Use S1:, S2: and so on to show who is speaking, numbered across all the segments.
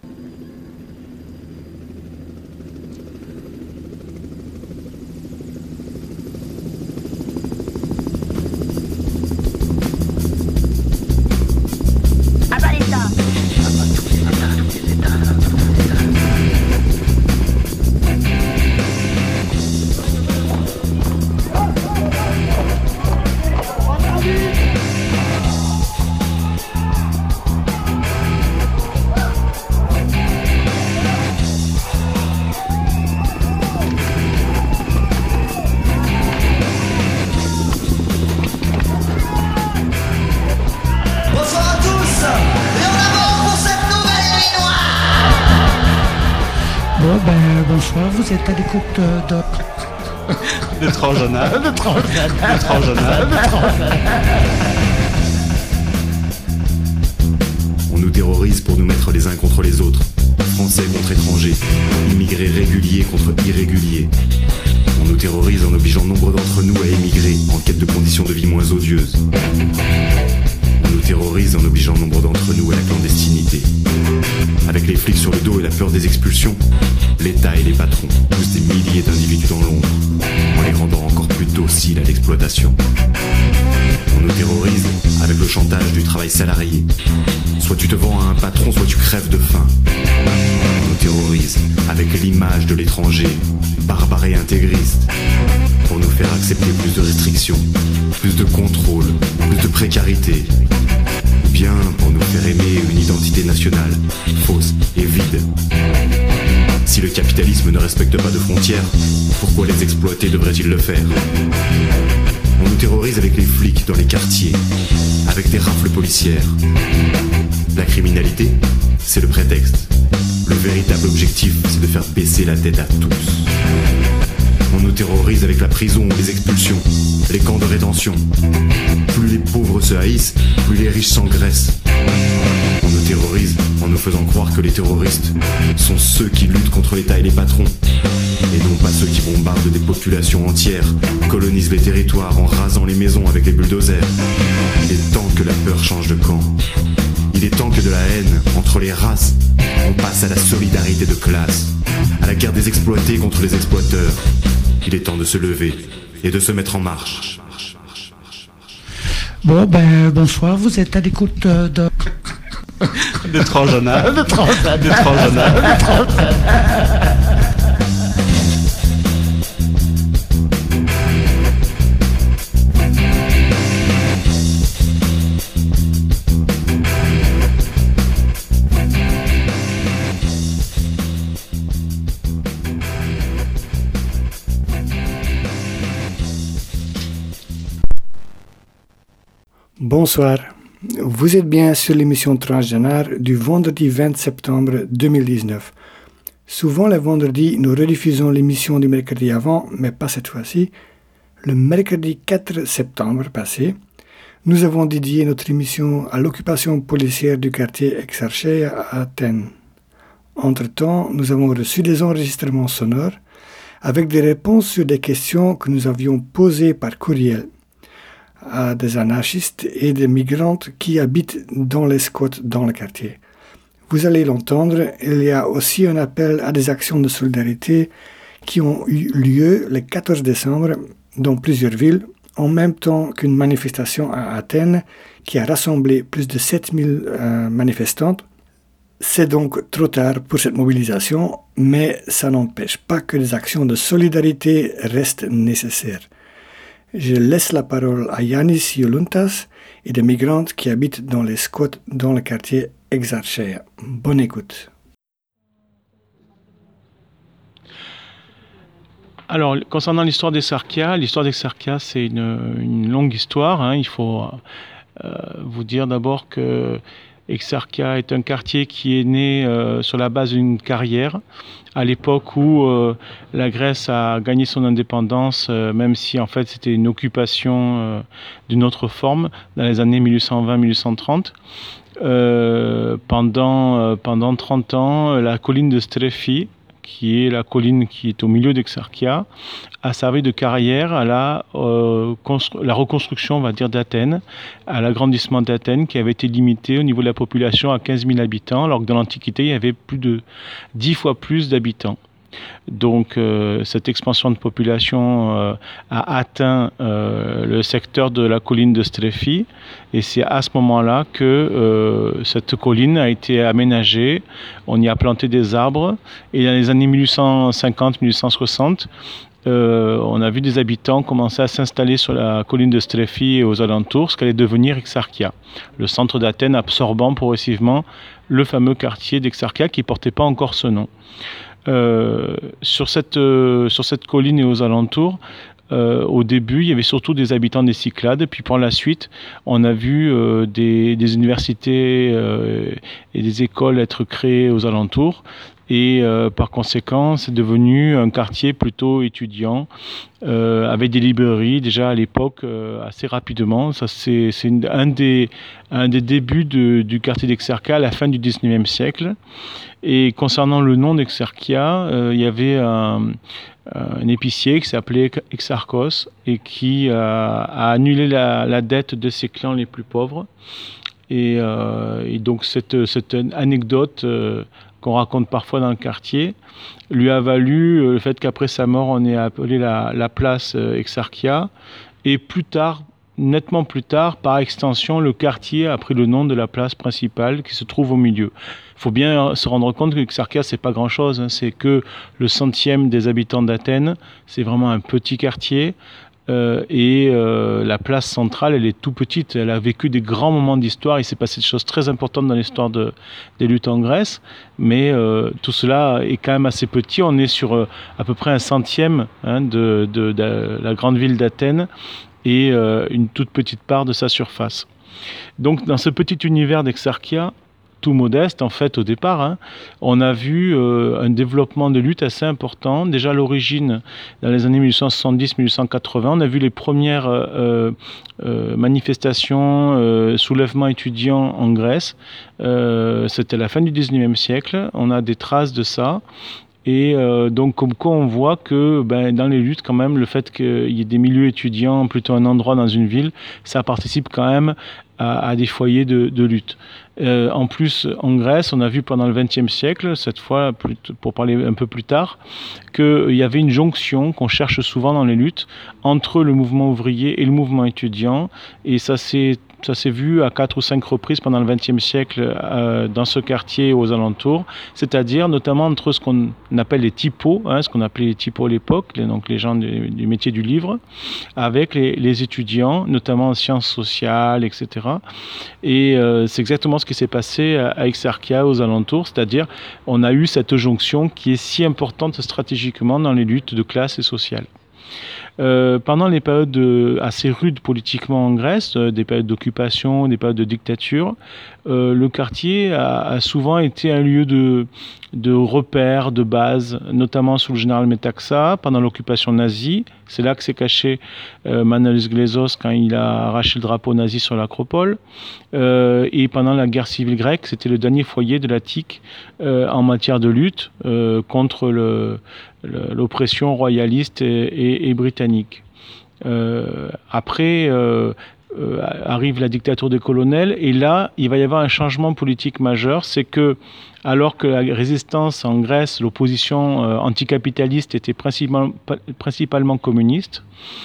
S1: Bonsoir, vous êtes à l'écoute
S2: de Transjana.
S3: On nous terrorise pour nous mettre les uns contre les autres, Français contre étrangers, immigrés réguliers contre irréguliers. On nous terrorise en obligeant nombre d'entre nous à émigrer en quête de conditions de vie moins odieuses. On nous terrorise en obligeant nombre d'entre nous à la clandestinité. Avec les flics sur le dos et la peur des expulsions, l'État et les patrons poussent des milliers d'individus dans l'ombre, en les rendant encore plus dociles à l'exploitation. On nous terrorise avec le chantage du travail salarié. Soit tu te vends à un patron, soit tu crèves de faim. On nous terrorise avec l'image de l'étranger, barbare et intégriste, pour nous faire accepter plus de restrictions, plus de contrôle, plus de précarité. Ou bien pour nous faire aimer une identité nationale, fausse et vide. Si le capitalisme ne respecte pas de frontières, pourquoi les exploités devraient-ils le faire ? On nous terrorise avec les flics dans les quartiers, avec des rafles policières. La criminalité, c'est le prétexte. Le véritable objectif, c'est de faire baisser la tête à tous. On nous terrorise avec la prison ou les expulsions, les camps de rétention. Plus les pauvres se haïssent, plus les riches s'engraissent. On nous terrorise en nous faisant croire que les terroristes sont ceux qui luttent contre l'État et les patrons, et non pas ceux qui bombardent des populations entières, colonisent les territoires en rasant les maisons avec les bulldozers. Il est temps que la peur change de camp. Il est temps que de la haine entre les races, on passe à la solidarité de classe, à la guerre des exploités contre les exploiteurs. Il est temps de se lever et de se mettre en marche.
S1: Bonsoir, vous êtes à l'écoute de
S2: Transjana.
S4: Bonsoir, vous êtes bien sur l'émission Transgenre du vendredi 20 septembre 2019. Souvent le vendredi, nous rediffusons l'émission du mercredi avant, mais pas cette fois-ci. Le mercredi 4 septembre passé, nous avons dédié notre émission à l'occupation policière du quartier Exarchia à Athènes. Entre-temps, nous avons reçu des enregistrements sonores avec des réponses sur des questions que nous avions posées par courriel à des anarchistes et des migrantes qui habitent dans les squats dans le quartier. Vous allez l'entendre, il y a aussi un appel à des actions de solidarité qui ont eu lieu le 14 décembre dans plusieurs villes, en même temps qu'une manifestation à Athènes qui a rassemblé plus de 7000 manifestantes. C'est donc trop tard pour cette mobilisation, mais ça n'empêche pas que des actions de solidarité restent nécessaires. Je laisse la parole à Yannis Youluntas et des migrantes qui habitent dans les squats dans le quartier Exarchia. Bonne écoute.
S5: Alors, concernant l'histoire d'Exarchia, c'est une longue histoire. Il faut vous dire d'abord que Exarchia est un quartier qui est né sur la base d'une carrière, à l'époque où la Grèce a gagné son indépendance, même si en fait c'était une occupation d'une autre forme, dans les années 1820-1830. Pendant 30 ans, la colline de Stréfi, qui est la colline qui est au milieu d'Exarchia, a servi de carrière à la reconstruction, on va dire, d'Athènes, à l'agrandissement d'Athènes qui avait été limité au niveau de la population à 15 000 habitants, alors que dans l'Antiquité, il y avait plus de 10 fois plus d'habitants. Donc cette expansion de population a atteint le secteur de la colline de Stréphi, et c'est à ce moment-là que cette colline a été aménagée, on y a planté des arbres, et dans les années 1850-1860, on a vu des habitants commencer à s'installer sur la colline de Stréphi et aux alentours, ce qu'allait devenir Exarchia, le centre d'Athènes absorbant progressivement le fameux quartier d'Exarchia qui ne portait pas encore ce nom. Sur cette colline et aux alentours, au début, il y avait surtout des habitants des Cyclades, puis par la suite, on a vu des universités et des écoles être créées aux alentours, et par conséquent, c'est devenu un quartier plutôt étudiant, avec des librairies déjà à l'époque assez rapidement. Ça, c'est un des débuts du quartier d'Exarchia à la fin du 19e siècle. Et concernant le nom d'Exarchia, il y avait un épicier qui s'appelait Exarchos et qui a annulé la dette de ses clans les plus pauvres. Et donc cette anecdote qu'on raconte parfois dans le quartier lui a valu le fait qu'après sa mort, on ait appelé la place Exarchia. Et plus tard, nettement plus tard, par extension, le quartier a pris le nom de la place principale qui se trouve au milieu. Il faut bien se rendre compte que Exarchia, c'est pas grand-chose, hein, c'est que le centième des habitants d'Athènes, c'est vraiment un petit quartier. La place centrale, elle est tout petite, elle a vécu des grands moments d'histoire, il s'est passé des choses très importantes dans l'histoire des luttes en Grèce, mais tout cela est quand même assez petit, on est sur à peu près un centième de la grande ville d'Athènes et une toute petite part de sa surface. Donc dans ce petit univers d'Exarchia, tout modeste en fait au départ, on a vu un développement de lutte assez important. Déjà à l'origine, dans les années 1870-1880, on a vu les premières manifestations, soulèvements étudiants en Grèce. C'était la fin du 19e siècle, on a des traces de ça. Et donc comme quoi on voit que dans les luttes quand même, le fait qu'il y ait des milieux étudiants, plutôt un endroit dans une ville, ça participe quand même à des foyers de lutte. En plus, en Grèce, on a vu pendant le XXe siècle, cette fois pour parler un peu plus tard, qu'il y avait une jonction qu'on cherche souvent dans les luttes entre le mouvement ouvrier et le mouvement étudiant, et ça s'est vu à 4 ou 5 reprises pendant le XXe siècle dans ce quartier aux alentours, c'est-à-dire notamment entre ce qu'on appelle les typos, ce qu'on appelait les typos à l'époque, donc les gens du métier du livre, avec les étudiants, notamment en sciences sociales, etc. Et c'est exactement ce qui s'est passé à Exarchia aux alentours, c'est-à-dire on a eu cette jonction qui est si importante stratégiquement dans les luttes de classe et sociales. Pendant les périodes assez rudes politiquement en Grèce, des périodes d'occupation, des périodes de dictature, le quartier a souvent été un lieu de repère, de base, notamment sous le général Métaxa, pendant l'occupation nazie. C'est là que s'est caché Manolis Glezos quand il a arraché le drapeau nazi sur l'Acropole. Et pendant la guerre civile grecque, c'était le dernier foyer de l'Attique en matière de lutte contre l'oppression royaliste et britannique. Après arrive la dictature des colonels, et là, il va y avoir un changement politique majeur, c'est que alors que la résistance en Grèce, l'opposition anticapitaliste était principalement communiste,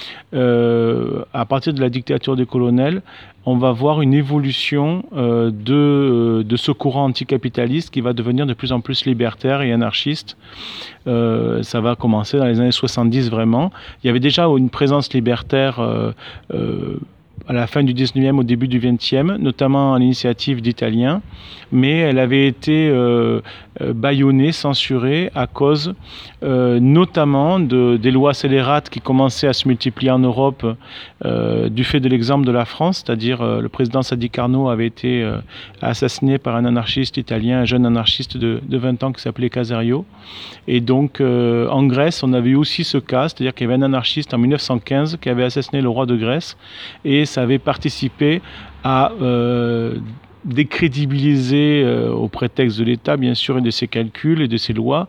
S5: à partir de la dictature des colonels, on va voir une évolution de ce courant anticapitaliste qui va devenir de plus en plus libertaire et anarchiste. Ça va commencer dans les années 70 vraiment. Il y avait déjà une présence libertaire à la fin du 19e, au début du 20e, notamment à l'initiative d'Italiens, mais elle avait été bâillonnée, censurée à cause notamment des lois scélérates qui commençaient à se multiplier en Europe du fait de l'exemple de la France, c'est-à-dire le président Sadi Carnot avait été assassiné par un anarchiste italien, un jeune anarchiste de 20 ans qui s'appelait Caserio. Et donc en Grèce, on avait eu aussi ce cas, c'est-à-dire qu'il y avait un anarchiste en 1915 qui avait assassiné le roi de Grèce, et ça avait participé à décrédibiliser au prétexte de l'État, bien sûr, et de ses calculs et de ses lois,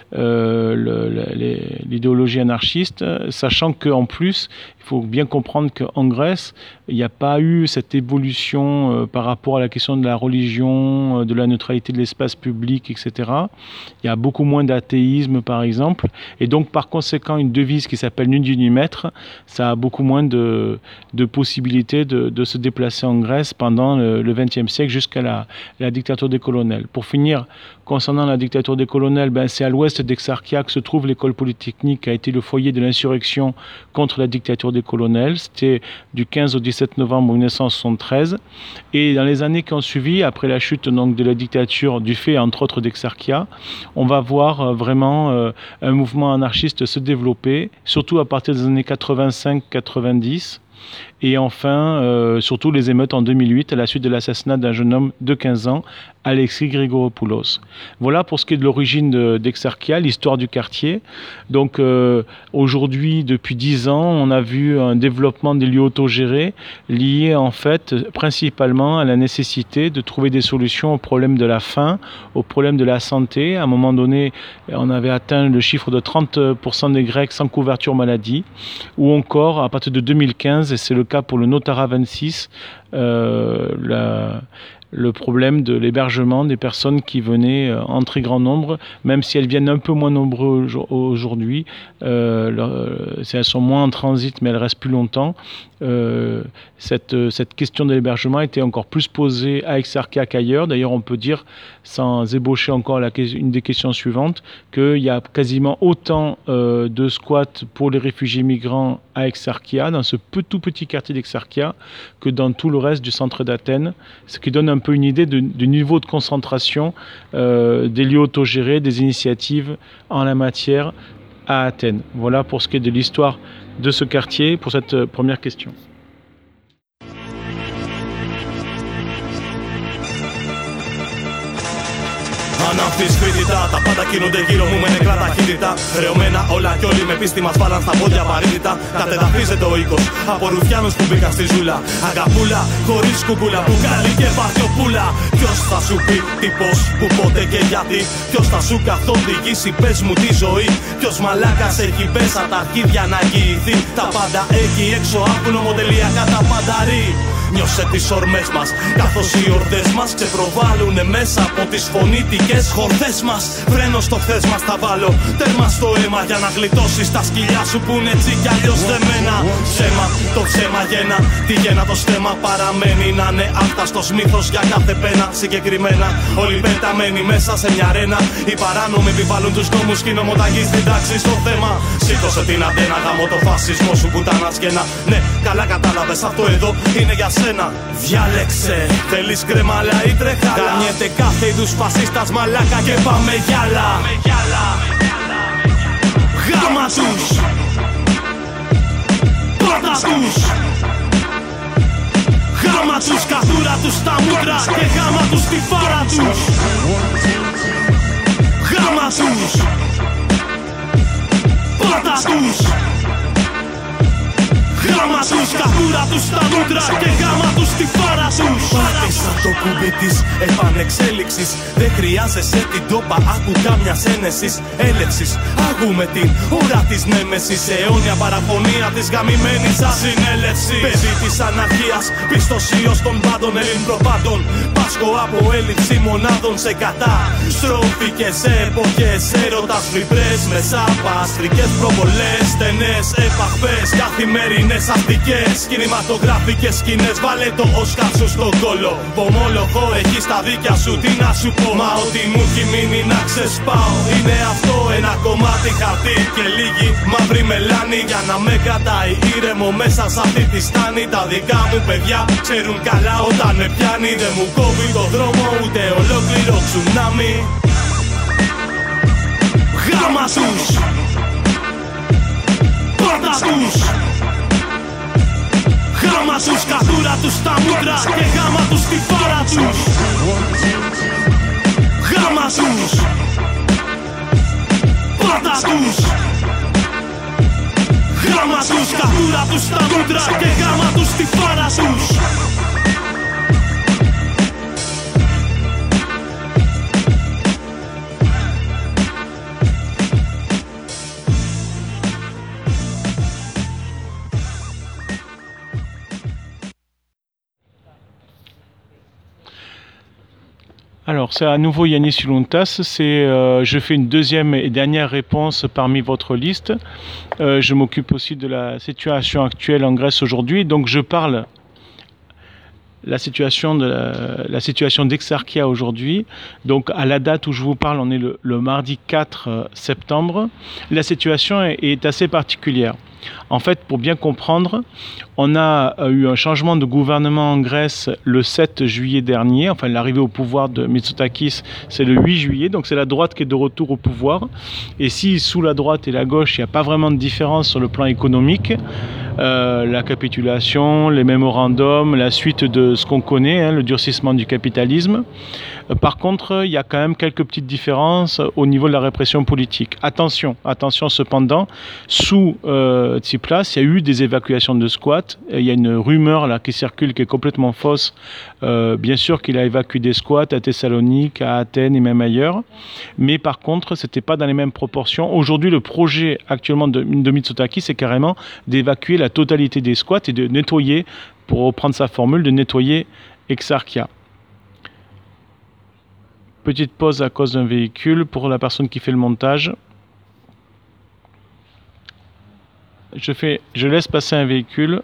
S5: l'idéologie anarchiste, sachant qu'en plus, il faut bien comprendre qu'en Grèce, il n'y a pas eu cette évolution par rapport à la question de la religion, de la neutralité de l'espace public, etc. Il y a beaucoup moins d'athéisme, par exemple, et donc par conséquent, une devise qui s'appelle Nudi ni maître, ça a beaucoup moins de possibilités de se déplacer en Grèce pendant le XXe siècle jusqu'à la dictature des colonels. Pour finir, concernant la dictature des colonels, c'est à l'ouest d'Exarchia que se trouve l'école polytechnique qui a été le foyer de l'insurrection contre la dictature des colonels. C'était du 15 au 17 novembre 1973. Et dans les années qui ont suivi, après la chute donc, de la dictature, du fait entre autres d'Exarchia, on va voir vraiment un mouvement anarchiste se développer, surtout à partir des années 85-90. Et enfin, surtout les émeutes en 2008 à la suite de l'assassinat d'un jeune homme de 15 ans, Alexis Grigoropoulos. Voilà pour ce qui est de l'origine d'Exarchia, l'histoire du quartier. Donc aujourd'hui, depuis 10 ans, on a vu un développement des lieux autogérés lié en fait principalement à la nécessité de trouver des solutions aux problèmes de la faim, aux problèmes de la santé. À un moment donné, on avait atteint le chiffre de 30% des Grecs sans couverture maladie, ou encore à partir de 2015, et c'est le cas pour le Notara 26, le problème de l'hébergement des personnes qui venaient en très grand nombre, même si elles viennent un peu moins nombreuses aujourd'hui, elles sont moins en transit mais elles restent plus longtemps. Cette question de l'hébergement était encore plus posée à Exarchia qu'ailleurs. D'ailleurs, on peut dire, sans ébaucher encore une des questions suivantes, qu'il y a quasiment autant de squats pour les réfugiés migrants à Exarchia, dans ce tout petit quartier d'Exarchia, que dans tout le reste du centre d'Athènes, ce qui donne un peu une idée du niveau de concentration des lieux autogérés, des initiatives en la matière à Athènes. Voilà pour ce qui est de l'histoire de ce quartier, pour cette première question.
S2: Αναμφισβήτητα, τα πάντα κινούνται γύρω μου με νεκρά ταχύτητα. Ρεωμένα όλα κι όλοι με πίστη μας βάλαν στα πόδια βαρύτητα. Κατεδαφίζεται ο οίκος από ρουφιάνους που μπήκαν στη ζούλα. Αγαπούλα, χωρίς κουκούλα, μπουκάλι και βαριοπούλα. Ποιος θα σου πει τι, πώς, που, πότε και γιατί. Ποιος θα σου καθοδηγήσει, πες μου τη ζωή. Ποιος μαλάκας έχει πέσα τα αρχίδια να αγγιηθεί. Τα πάντα εκεί έξω άκουν ομοτελειακά τα πανταρί. Νιώσε τις ορμές μας, καθώς οι ορδές μας ξεπροβάλλουνε μέσα από τις φωνήτικες χορδές μας. Φρένο στο χθες μας θα βάλω, τέρμα στο αίμα για να γλιτώσεις τα σκυλιά σου που είναι έτσι κι αλλιώς δεμένα. Ψέμα, το ψέμα γένα, τη γένα το στέμα παραμένει να είναι άφταστος μύθος για κάθε πένα. Συγκεκριμένα, όλοι πεταμένοι μέσα σε μια αρένα. Οι παράνομοι επιβάλλουν τους νόμους και οι νομοταγοί στην τάξη στο θέμα. Σήκωσε την αντένα, γαμώ το φασισμό σου πουτάνα σκένα. Ναι, καλά κατάλαβες, αυτό εδώ είναι για σένα. Διάλεξε, θέλεις κρεμάλα ή τρεχάλα. Κάνιεται κάθε είδους φασίστας μαλάκα και πάμε γυάλα. Γάμα τους, πάτα τους. Γάμα τους, καθούρα τους στα μούτρα και γάμα τους στη φάρα τους. Γάμα τους, πάτα τους. Γάμα τους, καθούρα τους στα μούτρα και γάμα τους στη φάρα τους. Πάτησα το κουμπί της επανεξέλιξης. Δεν χρειάζεσαι την τόπα, άκου κάμια ένεσης έλευσης. Άγουμε την ώρα της νέμεσης. Αιώνια παραφωνία της γαμημένης ασυνέλευσης. Παιδί της αναρχίας, πιστοσίος των πάντων ελληνοπάντων. Πάσχω από έλλειψη μονάδων σε καταστροφή και σε εποχές έρωτας φλιπρές. Μέσα από αστρικές προβολές, στενές επαφές καθημερινές. Αστικές, κινηματογραφικές σκηνές. Βάλε το Όσκαρ σου στον κόλο. Βομόλογο, έχεις τα δίκια σου, τι να σου πω. Μα ό,τι μου έχει μείνει να ξεσπάω. Είναι αυτό ένα κομμάτι χαρτί και λίγη μαύρη μελάνη. Για να με κρατάει ήρεμο μέσα σε αυτή τη στάνη. Τα δικά μου παιδιά ξέρουν καλά όταν με πιάνει. Δεν μου κόβει το δρόμο ούτε ολόκληρο τσουνάμι. Γάμα τους, πάτα τους. Γάμα τους, καθούρα τους στα μούτρα και γάμα τους στη φάρα τους. Γάμα τους, πάτα τους. Γάμα τους, καθούρα τους στα μούτρα και γάμα τους στη φάρα τους.
S5: c'est à nouveau Yannis Suluntas. Je fais une deuxième et dernière réponse parmi votre liste. Je m'occupe aussi de la situation actuelle en Grèce aujourd'hui. Donc je parle la situation d'Exarchia aujourd'hui. Donc à la date où je vous parle, on est le mardi 4 septembre. La situation est assez particulière. En fait, pour bien comprendre, on a eu un changement de gouvernement en Grèce le 7 juillet dernier. Enfin, l'arrivée au pouvoir de Mitsotakis, c'est le 8 juillet. Donc, c'est la droite qui est de retour au pouvoir. Et si sous la droite et la gauche, il n'y a pas vraiment de différence sur le plan économique, la capitulation, les mémorandums, la suite de ce qu'on connaît, le durcissement du capitalisme. Par contre, il y a quand même quelques petites différences au niveau de la répression politique. Attention cependant, sous Tsipras, il y a eu des évacuations de squats. Il y a une rumeur là qui circule qui est complètement fausse. Bien sûr qu'il a évacué des squats à Thessalonique, à Athènes et même ailleurs. Mais par contre, ce n'était pas dans les mêmes proportions. Aujourd'hui, le projet actuellement de Mitsotakis, c'est carrément d'évacuer la totalité des squats et de nettoyer, pour reprendre sa formule, de nettoyer Exarchia. Petite pause à cause d'un véhicule pour la personne qui fait le montage. Je laisse passer un véhicule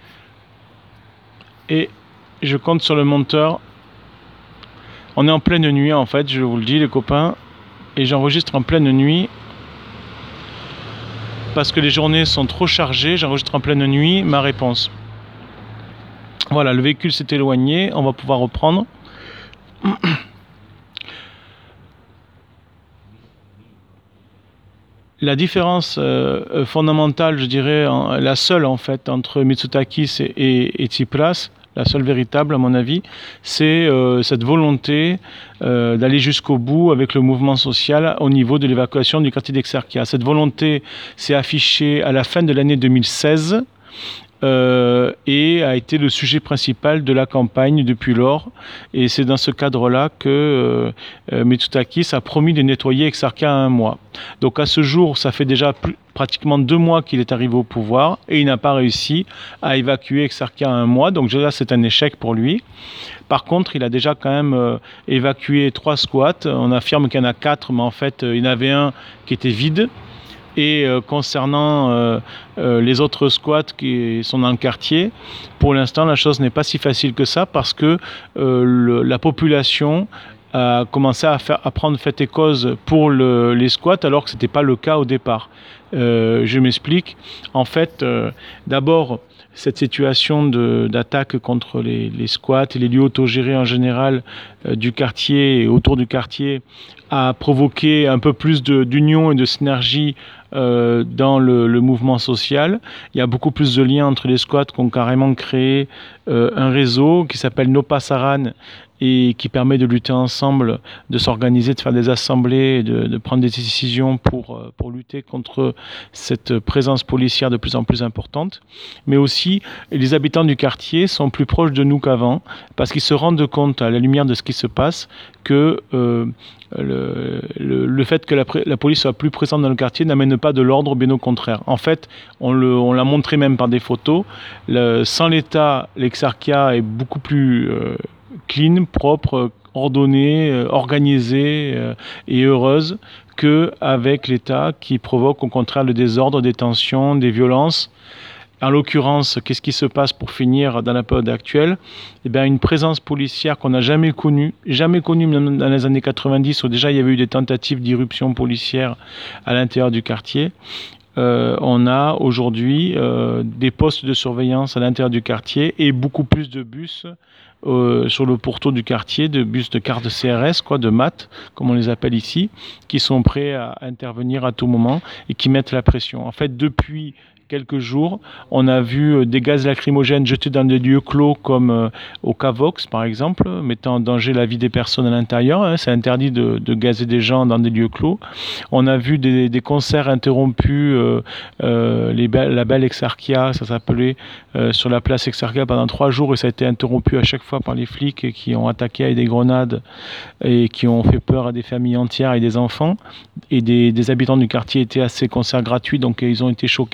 S5: et je compte sur le monteur. On est en pleine nuit en fait, je vous le dis les copains, et j'enregistre en pleine nuit parce que les journées sont trop chargées. J'enregistre en pleine nuit ma réponse. Voilà, le véhicule s'est éloigné, on va pouvoir reprendre. La différence fondamentale, je dirais, la seule en fait, entre Mitsotakis et Tsipras, la seule véritable à mon avis, c'est cette volonté d'aller jusqu'au bout avec le mouvement social au niveau de l'évacuation du quartier d'Exarchia. Cette volonté s'est affichée à la fin de l'année 2016. Et a été le sujet principal de la campagne depuis lors. Et c'est dans ce cadre-là que Mitsotakis a promis de nettoyer Exarchia en 1 mois. Donc à ce jour, ça fait déjà pratiquement 2 mois qu'il est arrivé au pouvoir et il n'a pas réussi à évacuer Exarchia en 1 mois. Donc déjà, c'est un échec pour lui. Par contre, il a déjà quand même évacué 3 squats. On affirme qu'il y en a 4, mais en fait, il y en avait un qui était vide. Et concernant les autres squats qui sont dans le quartier, pour l'instant, la chose n'est pas si facile que ça parce que la population a commencé à prendre fait et cause pour les squats alors que ce n'était pas le cas au départ. Je m'explique. En fait, d'abord, cette situation d'attaque contre les squats et les lieux autogérés en général du quartier et autour du quartier a provoqué un peu plus d'union et de synergie dans le mouvement social. Il y a beaucoup plus de liens entre les squats qui ont carrément créé un réseau qui s'appelle No Pasaran et qui permet de lutter ensemble, de s'organiser, de faire des assemblées, de prendre des décisions pour lutter contre cette présence policière de plus en plus importante. Mais aussi, les habitants du quartier sont plus proches de nous qu'avant, parce qu'ils se rendent compte, à la lumière de ce qui se passe, que le fait que la police soit plus présente dans le quartier n'amène pas de l'ordre, bien au contraire. En fait, on l'a montré même par des photos, sans l'État, l'Exarchia est beaucoup plus clean, propre, ordonnée, organisée et heureuse qu'avec l'État qui provoque au contraire le désordre, des tensions, des violences. En l'occurrence, qu'est-ce qui se passe pour finir dans la période actuelle ? Eh bien, une présence policière qu'on n'a jamais connue même dans les années 90 où déjà il y avait eu des tentatives d'irruption policière à l'intérieur du quartier. On a aujourd'hui des postes de surveillance à l'intérieur du quartier et beaucoup plus de bus sur le pourtour du quartier, de bus de carte CRS, de maths, comme on les appelle ici, qui sont prêts à intervenir à tout moment et qui mettent la pression. En fait, depuis quelques jours, on a vu des gaz lacrymogènes jetés dans des lieux clos comme au Cavox par exemple, mettant en danger la vie des personnes à l'intérieur. C'est interdit de gazer des gens dans des lieux clos. On a vu des concerts interrompus, la belle Exarchia, ça s'appelait, sur la place Exarchia pendant 3 jours et ça a été interrompu à chaque fois par les flics qui ont attaqué avec des grenades et qui ont fait peur à des familles entières et des enfants. Et des habitants du quartier étaient à ces concerts gratuits, donc ils ont été choqués.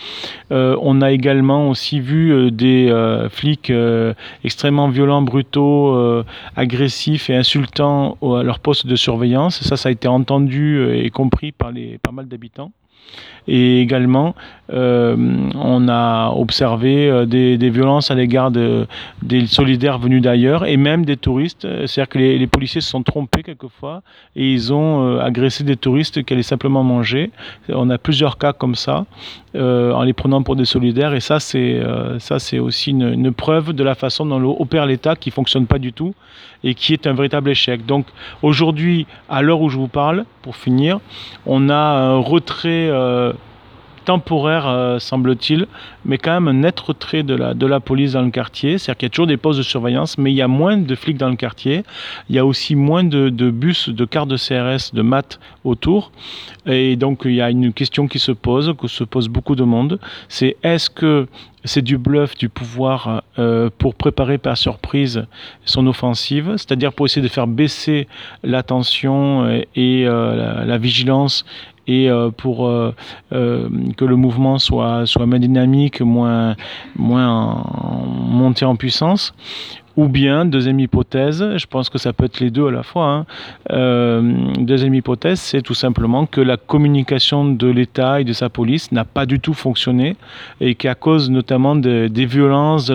S5: On a également aussi vu des flics extrêmement violents, brutaux, agressifs et insultants à leur poste de surveillance. Ça a été entendu et compris par pas mal d'habitants. Et également, on a observé des violences à l'égard des solidaires venus d'ailleurs et même des touristes. C'est-à-dire que les policiers se sont trompés quelquefois et ils ont agressé des touristes qui allaient simplement manger. On a plusieurs cas comme ça, en les prenant pour des solidaires. Et ça, c'est aussi une preuve de la façon dont opère l'État qui ne fonctionne pas du tout et qui est un véritable échec. Donc aujourd'hui, à l'heure où je vous parle, pour finir, on a un retrait temporaire, semble-t-il, mais quand même un net retrait de la police dans le quartier. C'est-à-dire qu'il y a toujours des postes de surveillance, mais il y a moins de flics dans le quartier. Il y a aussi moins de bus, de cars de CRS, de maths autour. Et donc, il y a une question qui se pose, que se pose beaucoup de monde. C'est est-ce que c'est du bluff du pouvoir pour préparer par surprise son offensive, c'est-à-dire pour essayer de faire baisser la tension et la vigilance et pour que le mouvement soit moins dynamique, moins monté en puissance. Ou bien, deuxième hypothèse, je pense que ça peut être les deux à la fois, deuxième hypothèse, c'est tout simplement que la communication de l'État et de sa police n'a pas du tout fonctionné et qu'à cause notamment des violences,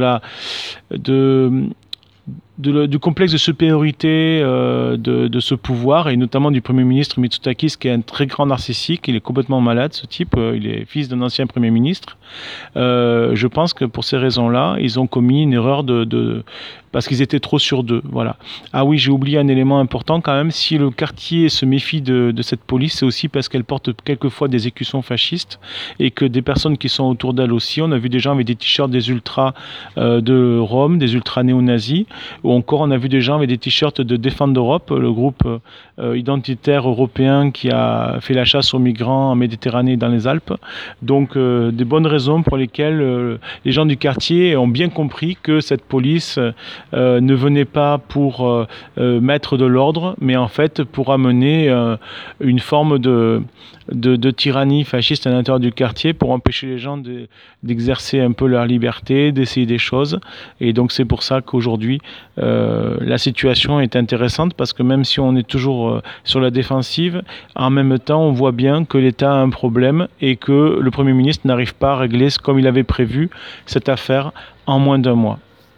S5: du complexe de supériorité de ce pouvoir et notamment du Premier ministre Mitsotakis qui est un très grand narcissique, il est complètement malade ce type, il est fils d'un ancien Premier ministre. Je pense que pour ces raisons-là, ils ont commis une erreur parce qu'ils étaient trop sûrs d'eux. Voilà. Ah oui, j'ai oublié un élément important quand même, si le quartier se méfie de cette police, c'est aussi parce qu'elle porte quelquefois des écussons fascistes et que des personnes qui sont autour d'elle aussi, on a vu des gens avec des t-shirts des ultras de Rome, des ultras néo-nazis, ou encore on a vu des gens avec des t-shirts de Défendre l'Europe, le groupe identitaire européen qui a fait la chasse aux migrants en Méditerranée et dans les Alpes. Donc des bonnes raisons pour lesquelles les gens du quartier ont bien compris que cette police ne venait pas pour mettre de l'ordre, mais en fait pour amener une forme de tyrannie fasciste à l'intérieur du quartier pour empêcher les gens d'exercer un peu leur liberté, d'essayer des choses. Et donc c'est pour ça qu'aujourd'hui la situation est intéressante parce que même si on est toujours sur la défensive, en même temps on voit bien que l'État a un problème et que le Premier ministre n'arrive pas à régler comme il avait prévu cette affaire en moins d'un mois.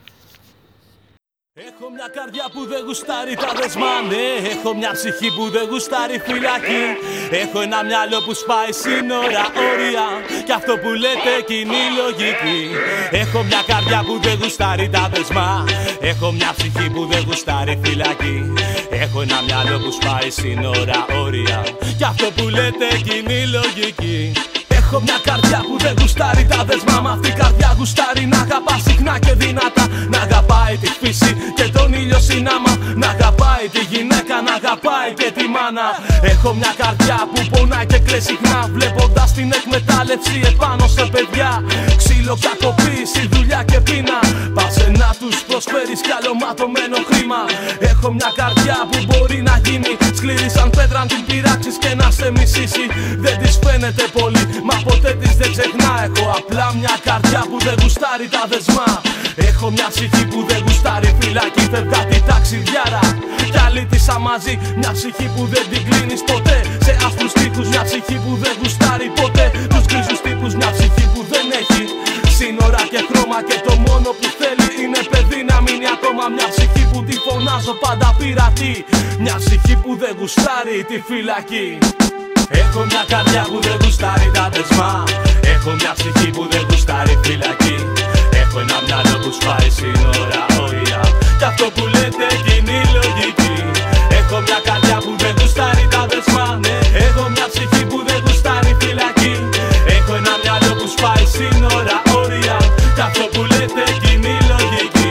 S2: Έχω μια καρδιά που δεν γουστάρει τα δεσμά, ναι. Έχω μια ψυχή που δεν γουστάρει φυλακή. Έχω ένα μυαλό που σπάει σύνορα, όρια. Κι αυτό που λέτε κι είναι η λογική. Έχω μια καρδιά που δεν γουστάρει τα δεσμά. Έχω μια ψυχή που δεν γουστάρει φυλακή. Έχω ένα μυαλό που σπάει σύνορα, όρια. Κι αυτό που λέτε κι είναι η λογική. Έχω μια καρδιά που δεν γουστάρει τα δεσμά. Μ' αυτή η καρδιά γουστάρει να αγαπά συχνά και δυνατά. Να αγαπάει τη φύση και τον ήλιο συνάμα. Να αγαπάει τη γυναίκα, να αγαπάει και τη μάνα. Έχω μια καρδιά που πονάει και κλαίει συχνά, βλέποντας την εκμετάλλευση επάνω σε παιδιά. Ξύλο, κακοποίηση, δουλειά και πείνα. Πάσε να τους προσφέρεις κι άλλο ματωμένο χρήμα. Έχω μια καρδιά που μπορεί να γίνει σκληρή σαν πέτρα αν την πειράξεις και να σε μισήσει. Δεν της φαίνεται πολύ, μα ποτέ της δεν ξεχνά. Έχω απλά μια καρδιά που δεν γουστάρει τα δεσμά. Έχω μια ψυχή που δεν γουστάρει φυλακή. Φεύγα τη ταξιδιάρα κι άλλη της μαζί. Μια ψυχή που δεν την κλείνεις ποτέ σε άσπρους τείχους. Μια ψυχή που δεν γουστάρει ποτέ τους γκρίζους τύπους. Μια ψυχή που δεν έχει σύνορα και χρώμα και το μόνο που θέλει είναι παιδί να μείνει ακόμα. Μια ψυχή που τη φωνάζω πάντα πειρατή. Μια ψυχή που δεν γουστάρει τη φυλακή. Έχω μια καρδιά που δεν γουστάρει τα δεσμά. Έχω μια ψυχή που δεν γουστάρει φυλακή. Έχω ένα μυαλό που σπάει σύνορα, όρια. Κι αυτό που λέτε κι είναι η λογική. Έχω μια καρδιά που δεν γουστάρει τα δεσμά, ναι. Έχω μια ψυχή που δεν γουστάρει φυλακή. Έχω ένα μυαλό που σπάει σύνορα, όρια. Κι αυτό που λέτε κι είναι η λογική.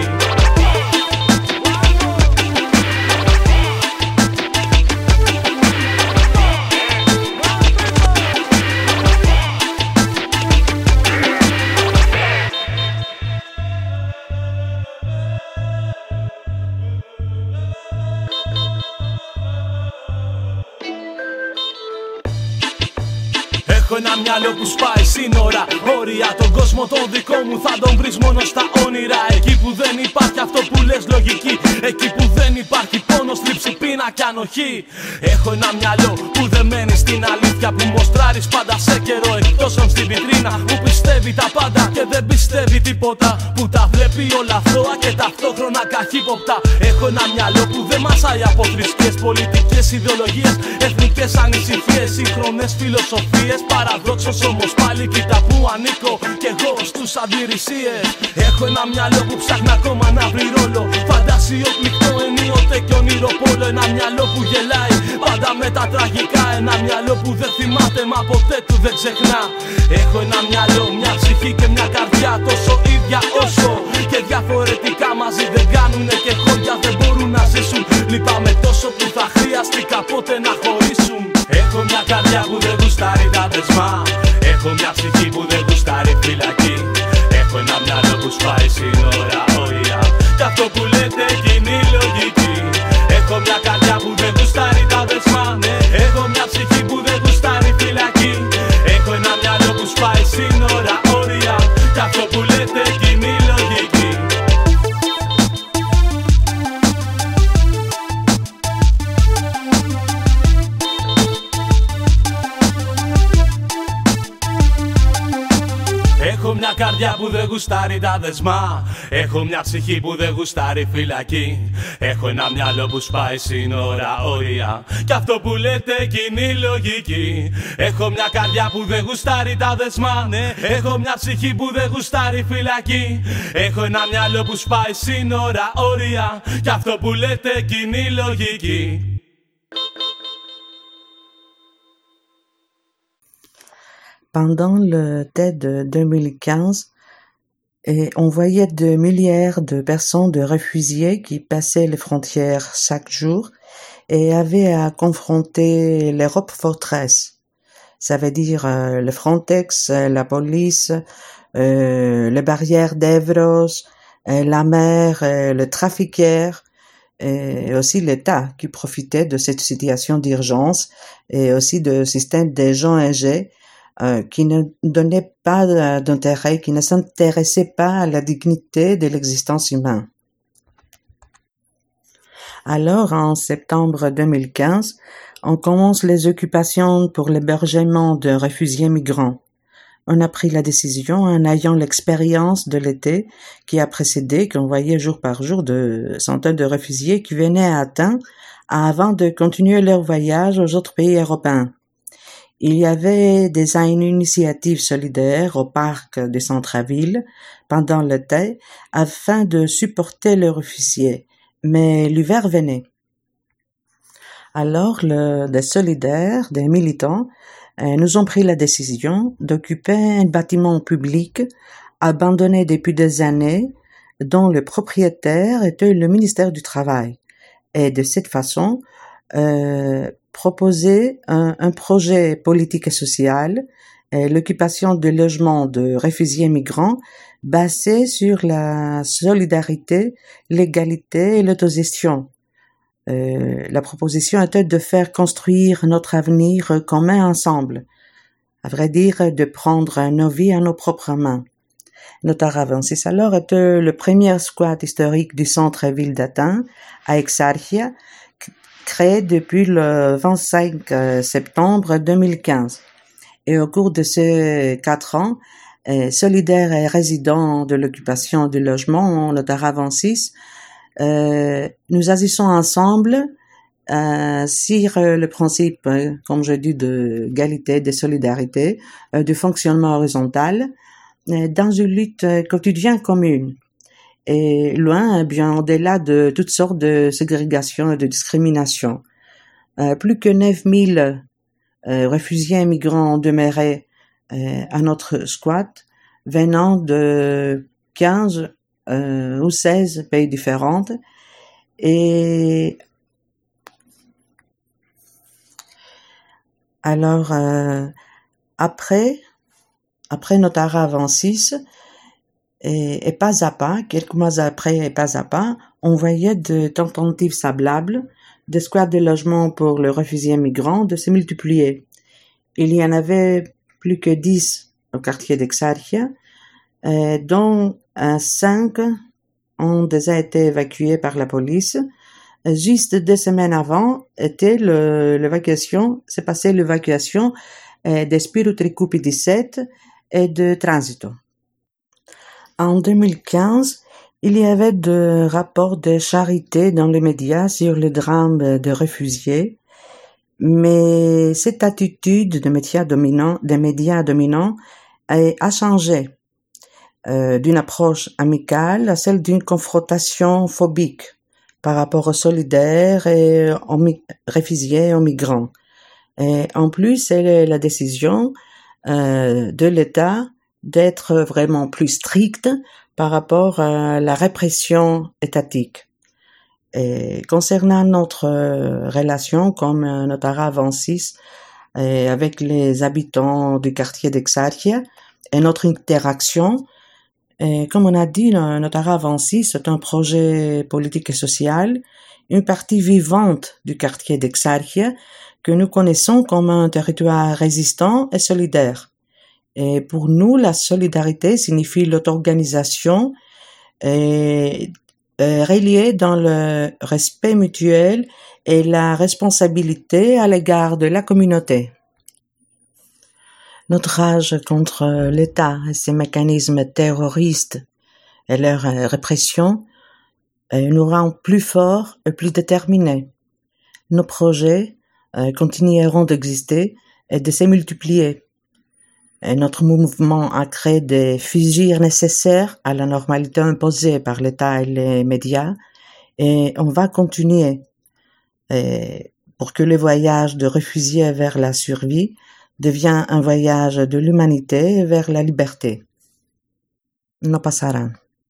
S2: Έχω ένα μυαλό που σπάει σύνορα, όρια. Τον κόσμο τον δικό μου θα τον βρεις μόνο στα όνειρα. Εκεί που δεν υπάρχει αυτό που λες λογική, εκεί που δεν υπάρχει πόνος, θλίψη, πείνα κι ανοχή. Έχω ένα μυαλό που δεν μένει στην αλήθεια, που μοστράρεις πάντα σε καιρό εκτός αν στη βιτρίνα, που πιστεύει τα πάντα και δεν πιστεύει τίποτα, που τα βλέπει όλα αθώα και ταυτόχρονα καχύποπτα. Έχω ένα μυαλό που δεν μασάει από θρησκείες, πολιτικές ιδεολογίες, εθνικές ανησυχίες, σύγχρονες φιλοσοφίες, παραδόξως όμως πάλι κοίτα που ανήκω κι εγώ στους αντιρρησίες. Έχω ένα μυαλό που ψάχνει ακόμα να βρει ρόλο, φαντάσιο πληκτό ενίοτε κι ονειροπόλο. Ένα μυαλό που γελάει πάντα με τα τραγικά, ένα μυαλό που δεν θυμάται μα ποτέ του δεν ξεχνά. Έχω ένα μυαλό, μια ψυχή και μια καρδιά, τόσο ίδια όσο και διαφορετικά μαζί δεν κάνουνε και χώρια δεν μπορούν να ζήσουν. Λυπάμαι τόσο που θα χρειαστεί κάποτε να χωρίσουν. Έχω μια καρδιά που δεν γουστάρει τα δεσμά, έχω μια ψυχή που δεν γουστάρει φυλακή. Έχω ένα μυαλό που σπάει σύνορα, όρια, κι αυτό που λέτε κοινή λογική. Έχω μια καρδιά που δεν γουστάρει τα δεσμά, ναι. Έχω μια ψυχή που δεν γουστάρει φυλακή. Έχω ένα μυαλό που σπάει σύνορα, όρια, κι αυτό που λέτε κοινή λογική. Έχω μια καρδιά που δεν γουστάρει τα δεσμά, έχω μια ψυχή που δεν γουστάρει φυλακή. Έχω ένα μυαλό που σπάει σύνορα, όρια, κι αυτό που λέτε κοινή λογική. Έχω μια καρδιά που δεν γουστάρει τα δεσμά, ναι. Έχω μια ψυχή που δεν γουστάρει φυλακή. Έχω ένα μυαλό που σπάει σύνορα, όρια, κι αυτό που λέτε κοινή λογική.
S6: Pendant l'été de 2015, on voyait de milliers de personnes, de réfugiés qui passaient les frontières chaque jour et avaient à confronter l'Europe forteresse. Ça veut dire le Frontex, la police, les barrières d'Evros, la mer, le trafiquaire, et aussi l'État qui profitait de cette situation d'urgence et aussi de système des gens âgés qui ne donnaient pas d'intérêt, qui ne s'intéressaient pas à la dignité de l'existence humaine. Alors, en septembre 2015, on commence les occupations pour l'hébergement de réfugiés migrants. On a pris la décision en ayant l'expérience de l'été qui a précédé, qu'on voyait jour par jour de centaines de réfugiés qui venaient à Athènes avant de continuer leur voyage aux autres pays européens. Il y avait déjà une initiative solidaire au parc du centre-ville pendant l'été afin de supporter les réfugiés, mais l'hiver venait. Alors, des solidaires, des militants, nous ont pris la décision d'occuper un bâtiment public abandonné depuis des années dont le propriétaire était le ministère du Travail. Et de cette façon, proposer un projet politique et social, l'occupation de logements de réfugiés migrants basé sur la solidarité, l'égalité et l'autogestion. La proposition était de faire construire notre avenir commun ensemble, à vrai dire de prendre nos vies en nos propres mains. Notre Aravensis alors était le premier squat historique du centre-ville d'Athènes, à Exarchia, créé depuis le 25 septembre 2015. Et au cours de ces 4 ans, solidaires et résidents de l'occupation du logement, notre Aravensis, nous agissons ensemble sur le principe, comme je dis, de égalité, de solidarité, de fonctionnement horizontal, dans une lutte quotidienne commune. Et loin, bien au-delà de toutes sortes de ségrégations et de discriminations. Plus que 9000 réfugiés et migrants demeuraient à notre squat, venant de 15 ou 16 pays différents. Et alors, après notre Aravensis, et pas à pas, quelques mois après et pas à pas, on voyait de tentatives semblables, des squats de logement pour les réfugiés migrants de se multiplier. Il y en avait plus que 10 au quartier d'Exarchia, dont 5 ont déjà été évacués par la police. Juste 2 semaines avant était s'est passée l'évacuation des Spirutri Cupi 17 et de Transito. En 2015, il y avait des rapports de charité dans les médias sur le drame des réfugiés, mais cette attitude des médias dominants a changé d'une approche amicale à celle d'une confrontation phobique par rapport aux solidaires et aux réfugiés et aux migrants. Et en plus, c'est la décision de l'État d'être vraiment plus strict par rapport à la répression étatique. Et concernant notre relation comme Notara 26 avec les habitants du quartier d'Exarchia et notre interaction, comme on a dit, Notara 26 c'est un projet politique et social, une partie vivante du quartier d'Exarchia que nous connaissons comme un territoire résistant et solidaire. Et pour nous, la solidarité signifie l'auto-organisation reliée dans le respect mutuel et la responsabilité à l'égard de la communauté. Notre rage contre l'État et ses mécanismes terroristes et leur répression nous rend plus forts et plus déterminés. Nos projets continueront d'exister et de se multiplier. Et notre mouvement a créé des fissures nécessaires à la normalité imposée par l'État et les médias, et on va continuer pour que le voyage de réfugiés vers la survie devienne un voyage de l'humanité vers la liberté. No pasará.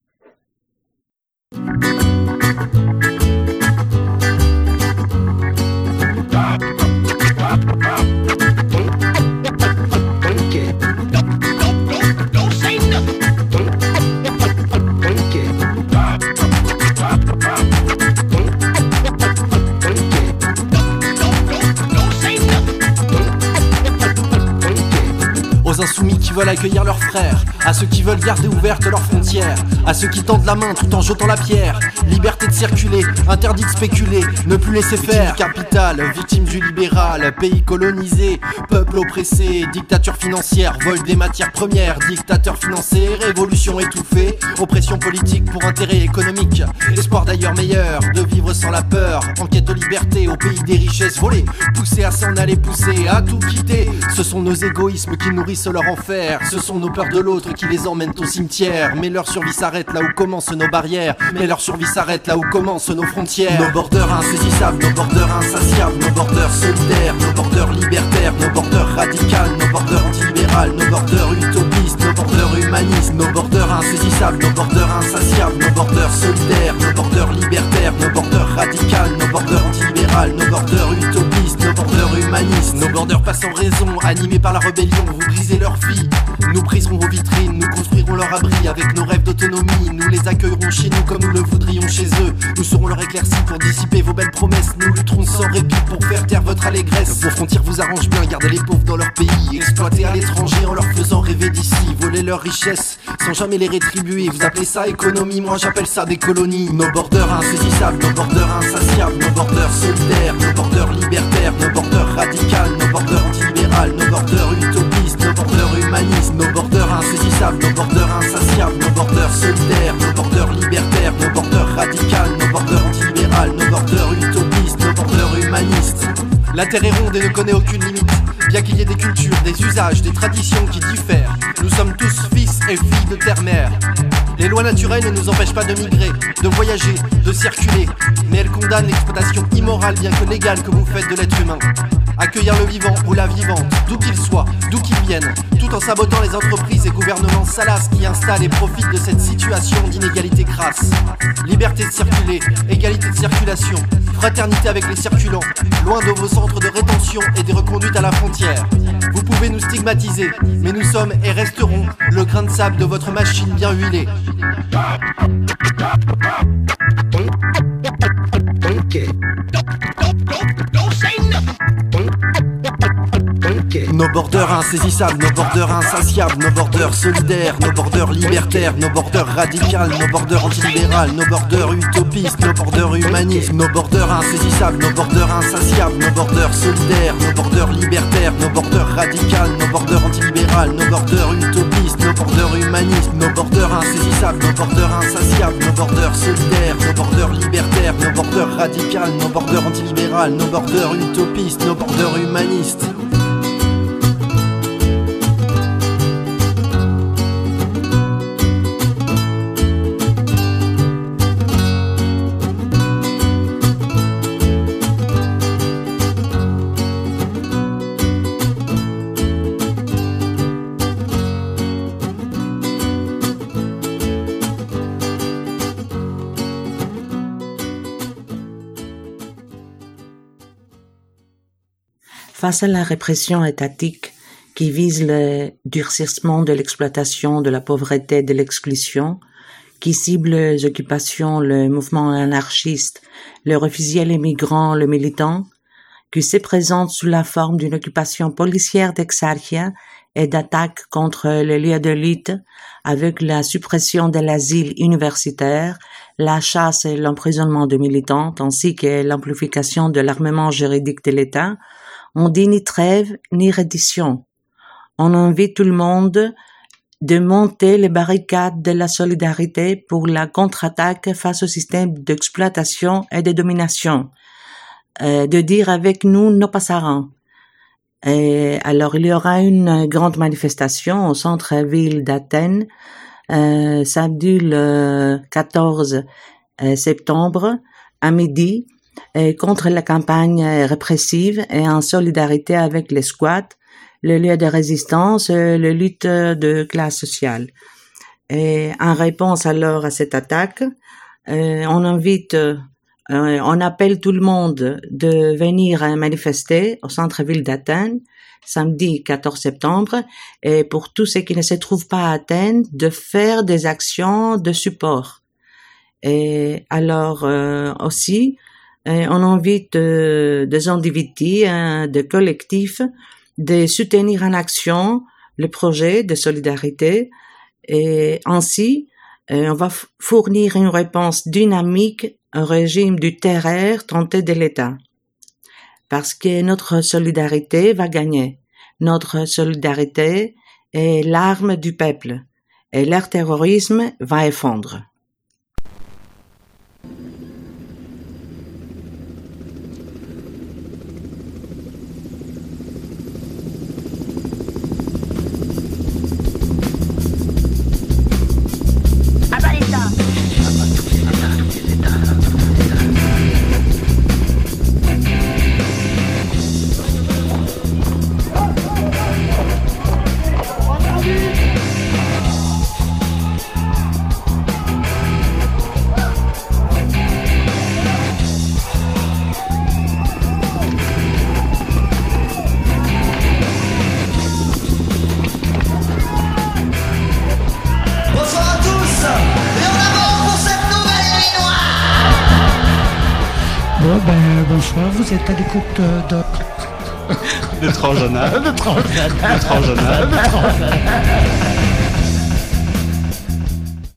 S7: Aux insoumis qui veulent accueillir leurs frères, à ceux qui veulent garder ouvertes leurs frontières, à ceux qui tendent la main tout en jetant la pierre. Liberté de circuler, interdit de spéculer, ne plus laisser faire. Capital, victime du libéral, pays colonisé, peuple oppressé, dictature financière, vol des matières premières, dictateur financier, révolution étouffée, oppression politique pour intérêt économique, espoir d'ailleurs meilleur, de vivre sans la peur, en quête de liberté au pays des richesses volées, poussés à s'en aller, poussés à tout quitter. Ce sont nos égoïsmes qui nourrissent leur enfer, ce sont nos peurs de l'autre qui les emmènent au cimetière. Mais leur survie s'arrête là où commencent nos barrières, mais leur survie s'arrête là où commencent nos frontières. Nos bordeurs insaisissables, nos bordeurs insatiables, nos bordeurs solidaires, nos bordeurs libertaires, nos bordeurs radicales, nos bordeurs antilibérales, nos bordeurs utopistes, nos bordeurs humanistes, nos bordeurs insaisissables, nos bordeurs insatiables, nos bordeurs solidaires, nos bordeurs libertaires, nos bordeurs radicales, nos bordeurs antilibérales, nos bordeurs utopistes, nos bordeurs humanistes, nos bordeurs passant raison, animés par la rébellion, vous brisez leur vie. Nous briserons vos vitrines, nous construirons leur abri avec nos rêves d'autonomie. Nous les accueillerons chez nous comme nous le voudrions chez eux. Nous serons leur éclaircie pour dissiper vos belles promesses. Nous lutterons sans répit pour faire taire votre allégresse. Vos frontières vous arrangent bien, gardez les pauvres dans leur pays, exploiter à l'étranger en leur faisant rêver d'ici, voler leurs richesses sans jamais les rétribuer. Vous appelez ça économie, moi j'appelle ça des colonies. Nos bordeurs insaisissables, nos bordeurs insatiables, nos bordeurs solidaires, nos bordeurs libertaires, nos bordeurs radicales, nos bordeurs antilibérales, nos bordeurs utopistes, nos bordeurs humanistes, nos bordeurs insaisissables, nos bordeurs insatiables, nos bordeurs solidaires, nos bordeurs libertaires, nos bordeurs radicales, nos bordeurs antilibérales, nos bordeurs utopistes, nos bordeurs humanistes. La terre est ronde et ne connaît aucune limite, bien qu'il y ait des cultures, des usages, des traditions qui diffèrent. Nous sommes tous fils et filles de terre-mère. Les lois naturelles ne nous empêchent pas de migrer, de voyager, de circuler, mais elles condamnent l'exploitation immorale bien que légale que vous faites de l'être humain. Accueillir le vivant ou la vivante, d'où qu'il soit, d'où qu'il vienne, tout en sabotant les entreprises et gouvernements salaces qui installent et profitent de cette situation d'inégalité crasse. Liberté de circuler, égalité de circulation, fraternité avec les circulants, loin de vos centres de rétention et des reconduites à la frontière. Vous pouvez nous stigmatiser, mais nous sommes et resterons le grain de sable de votre machine bien huilée.
S8: Don't say nothing.
S7: Nos bordeurs insaisissables, nos bordeurs insatiables, nos bordeurs solidaires, nos bordeurs libertaires, nos bordeurs radicales, nos bordeurs antilibérales, nos bordeurs utopistes, nos bordeurs humanistes, nos bordeurs insaisissables, nos bordeurs insatiables, nos bordeurs solidaires, nos bordeurs libertaires, nos bordeurs radicales, nos bordeurs antilibérales, nos bordeurs utopistes, nos bordeurs humanistes, nos bordeurs insaisissables, nos bordeurs insatiables, nos bordeurs solidaires, nos bordeurs libertaires, nos bordeurs radicales, nos bordeurs antilibérales, nos bordeurs utopistes, nos bordeurs humanistes.
S6: Face à la répression étatique qui vise le durcissement de l'exploitation, de la pauvreté, de l'exclusion, qui cible les occupations, le mouvement anarchiste, les réfugiés, les migrants, les militants, qui se présente sous la forme d'une occupation policière d'Exarchia et d'attaques contre les lieux de lutte avec la suppression de l'asile universitaire, la chasse et l'emprisonnement de militants, ainsi que l'amplification de l'armement juridique de l'État, on dit ni trêve ni reddition. On invite tout le monde de monter les barricades de la solidarité pour la contre-attaque face au système d'exploitation et de domination. De dire avec nous nos passarans. Et alors il y aura une grande manifestation au centre-ville d'Athènes samedi le 14 septembre à midi contre la campagne répressive et en solidarité avec les squats, le lieu de résistance, le lutte de classe sociale. Et en réponse alors à cette attaque, on appelle tout le monde de venir manifester au centre-ville d'Athènes samedi 14 septembre et pour tous ceux qui ne se trouvent pas à Athènes, de faire des actions de support. Et alors aussi, on invite des individus, des collectifs, de soutenir en action le projet de solidarité et ainsi on va fournir une réponse dynamique au régime du terreur tenté de l'État. Parce que notre solidarité va gagner. Notre solidarité est l'arme du peuple et leur terrorisme va effondre.
S1: Bonsoir, vous êtes à l'écoute de
S5: Tranchonal.
S1: De Tranchonal.